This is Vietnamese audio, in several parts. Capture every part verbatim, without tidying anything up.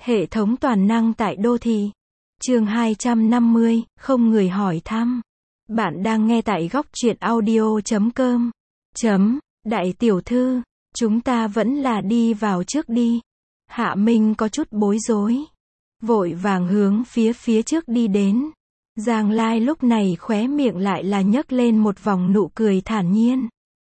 Hệ thống toàn năng tại đô thị. Chương hai trăm năm mươi, không người hỏi thăm. Bạn đang nghe tại góc truyện audio chấm com. Chấm, đại tiểu thư, chúng ta vẫn là đi vào trước đi. Hạ Minh có chút bối rối. Vội vàng hướng phía phía trước đi đến. Giang Lai lúc này khóe miệng lại là nhấc lên một vòng nụ cười thản nhiên.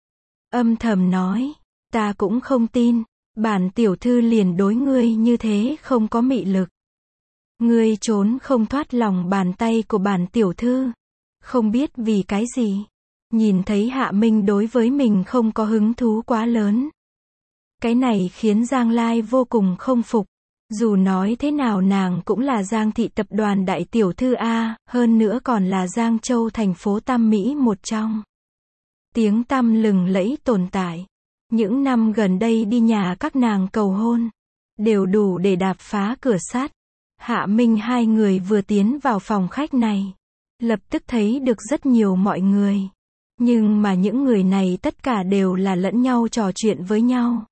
Âm thầm nói, ta cũng không tin, bản tiểu thư liền đối ngươi như thế không có mị lực. Ngươi trốn không thoát lòng bàn tay của bản tiểu thư. Không biết vì cái gì. Nhìn thấy Hạ Minh đối với mình không có hứng thú quá lớn. Cái này khiến Giang Lai vô cùng không phục. Dù nói thế nào nàng cũng là Giang thị tập đoàn đại tiểu thư A, hơn nữa còn là Giang Châu thành phố Tam Mỹ một trong. Tiếng tăm lừng lẫy tồn tại. Những năm gần đây đi nhà các nàng cầu hôn, đều đủ để đạp phá cửa sắt. Hạ Minh hai người vừa tiến vào phòng khách này, lập tức thấy được rất nhiều mọi người. Nhưng mà những người này tất cả đều là lẫn nhau trò chuyện với nhau.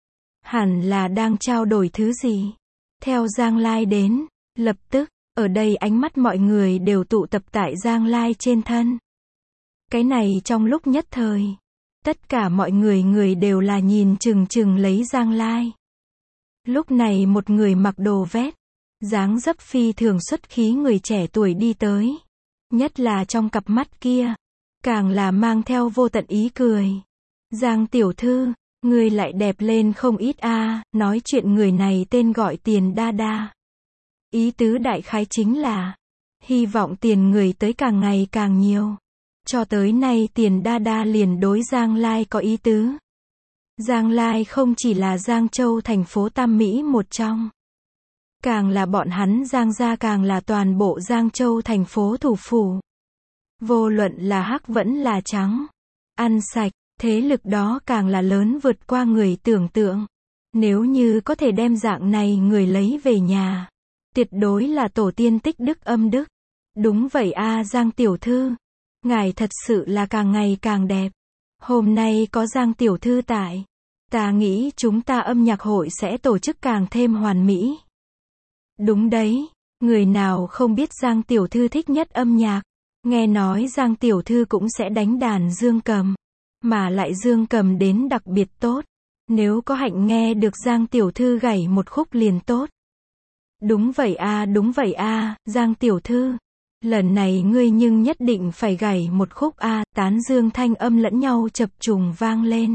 Hẳn là đang trao đổi thứ gì. Theo Giang Lai đến, lập tức, ở đây ánh mắt mọi người đều tụ tập tại Giang Lai trên thân. Cái này trong lúc nhất thời, tất cả mọi người người đều là nhìn chừng chừng lấy Giang Lai. Lúc này một người mặc đồ vét, dáng dấp phi thường xuất khí người trẻ tuổi đi tới. Nhất là trong cặp mắt kia, càng là mang theo vô tận ý cười. Giang tiểu thư, người lại đẹp lên không ít a, nói chuyện người này tên gọi Tiền Đa Đa. Ý tứ đại khái chính là, hy vọng tiền người tới càng ngày càng nhiều. Cho tới nay Tiền Đa Đa liền đối Giang Lai có ý tứ. Giang Lai không chỉ là Giang Châu thành phố Tam Mỹ một trong. Càng là bọn hắn Giang gia càng là toàn bộ Giang Châu thành phố thủ phủ. Vô luận là hắc vẫn là trắng. Ăn sạch, thế lực đó càng là lớn vượt qua người tưởng tượng. Nếu như có thể đem dạng này người lấy về nhà, tuyệt đối là tổ tiên tích đức âm đức. Đúng vậy a, Giang tiểu thư. Ngài thật sự là càng ngày càng đẹp. Hôm nay có Giang tiểu thư tại, ta nghĩ chúng ta âm nhạc hội sẽ tổ chức càng thêm hoàn mỹ. Đúng đấy, người nào không biết Giang tiểu thư thích nhất âm nhạc. Nghe nói Giang tiểu thư cũng sẽ đánh đàn dương cầm, mà lại dương cầm đến đặc biệt tốt. Nếu có hạnh nghe được Giang tiểu thư gảy một khúc liền tốt. Đúng vậy a, đúng vậy a, Giang tiểu thư. Lần này ngươi nhưng nhất định phải gảy một khúc a, tán dương thanh âm lẫn nhau chập trùng vang lên.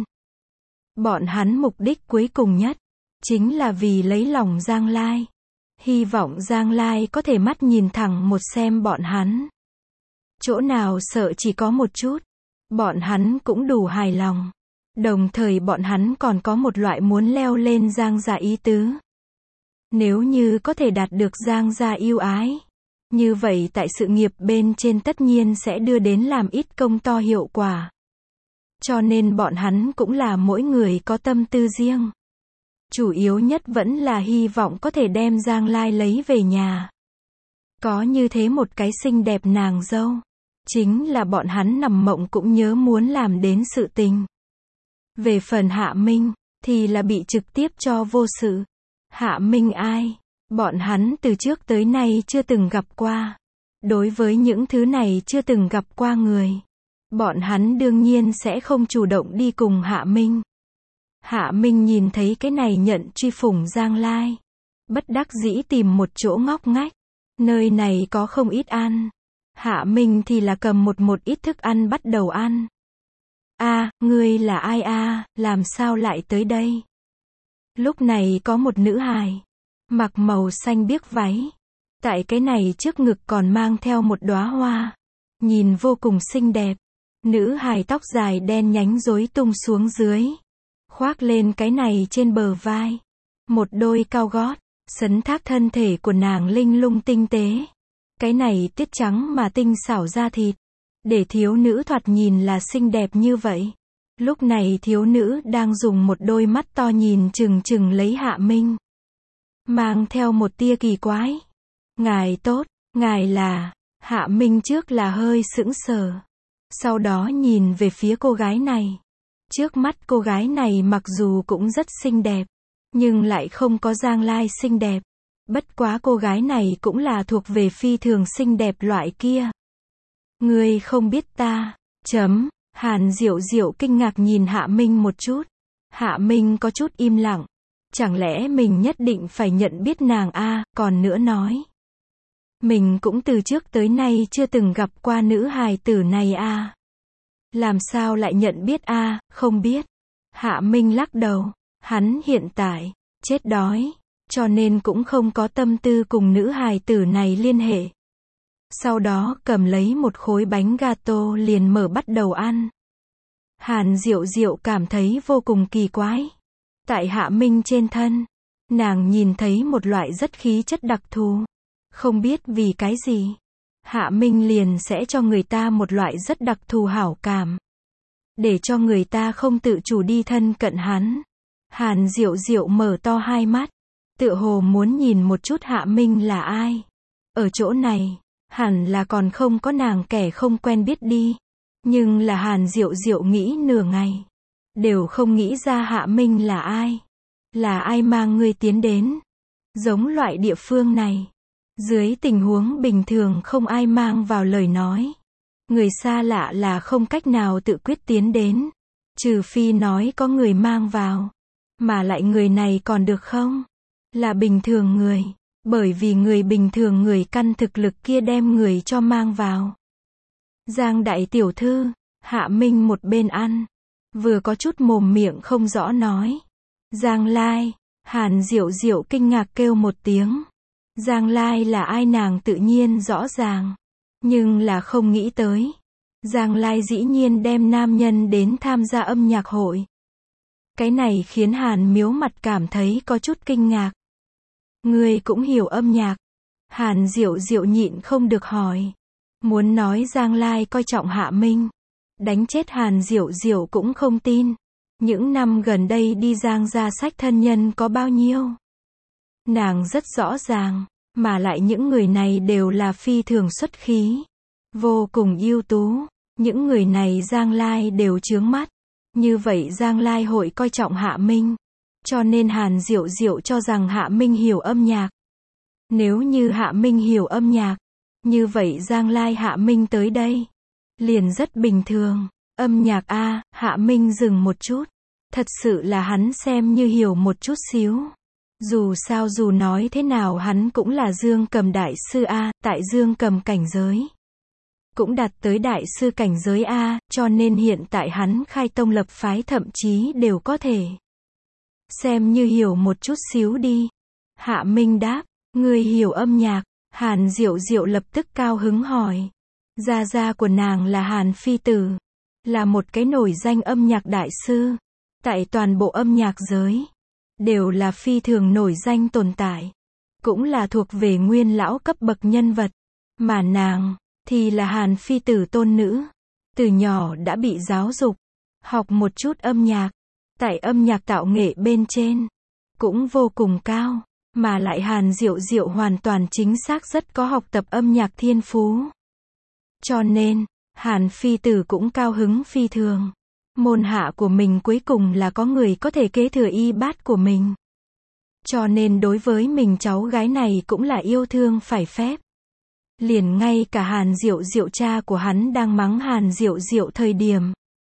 Bọn hắn mục đích cuối cùng nhất, chính là vì lấy lòng Giang Lai. Hy vọng Giang Lai có thể mắt nhìn thẳng một xem bọn hắn. Chỗ nào sợ chỉ có một chút, bọn hắn cũng đủ hài lòng. Đồng thời bọn hắn còn có một loại muốn leo lên Giang gia ý tứ. Nếu như có thể đạt được Giang gia yêu ái, như vậy tại sự nghiệp bên trên tất nhiên sẽ đưa đến làm ít công to hiệu quả. Cho nên bọn hắn cũng là mỗi người có tâm tư riêng. Chủ yếu nhất vẫn là hy vọng có thể đem Giang Lai lấy về nhà. Có như thế một cái xinh đẹp nàng dâu, chính là bọn hắn nằm mộng cũng nhớ muốn làm đến sự tình. Về phần Hạ Minh, thì là bị trực tiếp cho vô sự. Hạ Minh ai? Bọn hắn từ trước tới nay chưa từng gặp qua. Đối với những thứ này chưa từng gặp qua người, bọn hắn đương nhiên sẽ không chủ động đi cùng Hạ Minh. Hạ Minh nhìn thấy cái này nhận truy phủng Giang Lai, bất đắc dĩ tìm một chỗ ngóc ngách. Nơi này có không ít ăn. Hạ Minh thì là cầm một một ít thức ăn bắt đầu ăn. A, ngươi là ai a, làm sao lại tới đây? Lúc này có một nữ hài, mặc màu xanh biếc váy. Tại cái này trước ngực còn mang theo một đóa hoa. Nhìn vô cùng xinh đẹp. Nữ hài tóc dài đen nhánh rối tung xuống dưới. Khoác lên cái này trên bờ vai. Một đôi cao gót, sấn thác thân thể của nàng linh lung tinh tế. Cái này tiết trắng mà tinh xảo da thịt. Để thiếu nữ thoạt nhìn là xinh đẹp như vậy. Lúc này thiếu nữ đang dùng một đôi mắt to nhìn chừng chừng lấy Hạ Minh. Mang theo một tia kỳ quái. Ngài tốt, ngài là... Hạ Minh trước là hơi sững sờ. Sau đó nhìn về phía cô gái này. Trước mắt cô gái này mặc dù cũng rất xinh đẹp, nhưng lại không có Giang Lai xinh đẹp. Bất quá cô gái này cũng là thuộc về phi thường xinh đẹp loại kia. Ngươi không biết ta, chấm, Hàn Diệu Diệu kinh ngạc nhìn Hạ Minh một chút. Hạ Minh có chút im lặng. Chẳng lẽ mình nhất định phải nhận biết nàng a, còn nữa nói. Mình cũng từ trước tới nay chưa từng gặp qua nữ hài tử này a. Làm sao lại nhận biết a, không biết. Hạ Minh lắc đầu, hắn hiện tại, chết đói, cho nên cũng không có tâm tư cùng nữ hài tử này liên hệ. Sau đó cầm lấy một khối bánh gato liền mở bắt đầu ăn. Hàn Diệu Diệu cảm thấy vô cùng kỳ quái. Tại Hạ Minh trên thân, nàng nhìn thấy một loại rất khí chất đặc thù. Không biết vì cái gì, Hạ Minh liền sẽ cho người ta một loại rất đặc thù hảo cảm. Để cho người ta không tự chủ đi thân cận hắn. Hàn Diệu Diệu mở to hai mắt, tựa hồ muốn nhìn một chút Hạ Minh là ai. Ở chỗ này, hẳn là còn không có nàng kẻ không quen biết đi. Nhưng là Hàn Diệu Diệu nghĩ nửa ngày, đều không nghĩ ra Hạ Minh là ai. Là ai mang ngươi tiến đến? Giống loại địa phương này, dưới tình huống bình thường không ai mang vào lời nói. Người xa lạ là không cách nào tự quyết tiến đến. Trừ phi nói có người mang vào. Mà lại người này còn được không? Là bình thường người. Bởi vì người bình thường người căn thực lực kia đem người cho mang vào. Giang đại tiểu thư, Hạ Minh một bên ăn. Vừa có chút mồm miệng không rõ nói. Giang Lai, Hàn Diệu Diệu kinh ngạc kêu một tiếng. Giang Lai là ai nàng tự nhiên rõ ràng. Nhưng là không nghĩ tới. Giang Lai dĩ nhiên đem nam nhân đến tham gia âm nhạc hội. Cái này khiến Hàn Miếu mặt cảm thấy có chút kinh ngạc. Ngươi cũng hiểu âm nhạc. Hàn Diệu Diệu nhịn không được hỏi. Muốn nói Giang Lai coi trọng Hạ Minh. Đánh chết Hàn Diệu Diệu cũng không tin. Những năm gần đây đi Giang gia sách thân nhân có bao nhiêu. Nàng rất rõ ràng. Mà lại những người này đều là phi thường xuất khí. Vô cùng ưu tú. Những người này Giang Lai đều chướng mắt. Như vậy Giang Lai hội coi trọng Hạ Minh. Cho nên Hàn Diệu Diệu cho rằng Hạ Minh hiểu âm nhạc. Nếu như Hạ Minh hiểu âm nhạc, như vậy Giang Lai Hạ Minh tới đây. Liền rất bình thường. Âm nhạc a, Hạ Minh dừng một chút. Thật sự là hắn xem như hiểu một chút xíu. Dù sao dù nói thế nào hắn cũng là dương cầm đại sư A, tại dương cầm cảnh giới. Cũng đạt tới đại sư cảnh giới A, cho nên hiện tại hắn khai tông lập phái thậm chí đều có thể. Xem như hiểu một chút xíu đi. Hạ Minh đáp, ngươi hiểu âm nhạc. Hàn Diệu Diệu lập tức cao hứng hỏi. Gia gia của nàng là Hàn Phi Tử. Là một cái nổi danh âm nhạc đại sư. Tại toàn bộ âm nhạc giới. Đều là phi thường nổi danh tồn tại. Cũng là thuộc về nguyên lão cấp bậc nhân vật. Mà nàng, thì là Hàn Phi Tử tôn nữ. Từ nhỏ đã bị giáo dục. Học một chút âm nhạc. Tại âm nhạc tạo nghệ bên trên. Cũng vô cùng cao. Mà lại Hàn Diệu Diệu hoàn toàn chính xác rất có học tập âm nhạc thiên phú. Cho nên, Hàn Phi Tử cũng cao hứng phi thường. Môn hạ của mình cuối cùng là có người có thể kế thừa y bát của mình. Cho nên đối với mình cháu gái này cũng là yêu thương phải phép. Liền ngay cả Hàn Diệu Diệu cha của hắn đang mắng Hàn Diệu Diệu thời điểm.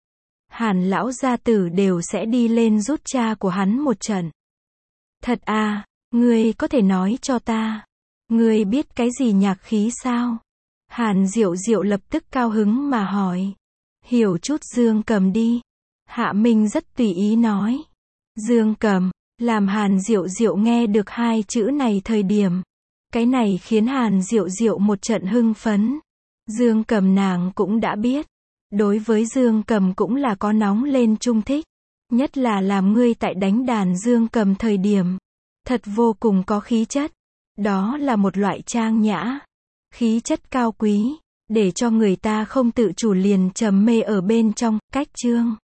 Hàn lão gia tử đều sẽ đi lên rút cha của hắn một trận. Thật à, ngươi có thể nói cho ta. Ngươi biết cái gì nhạc khí sao? Hàn Diệu Diệu lập tức cao hứng mà hỏi. Hiểu chút dương cầm đi. Hạ Minh rất tùy ý nói. Dương cầm, làm Hàn Diệu Diệu nghe được hai chữ này thời điểm. Cái này khiến Hàn Diệu Diệu một trận hưng phấn. Dương cầm nàng cũng đã biết. Đối với dương cầm cũng là có nóng lên trung thích. Nhất là làm ngươi tại đánh đàn dương cầm thời điểm. Thật vô cùng có khí chất. Đó là một loại trang nhã. Khí chất cao quý. Để cho người ta không tự chủ liền trầm mê ở bên trong, cách chương.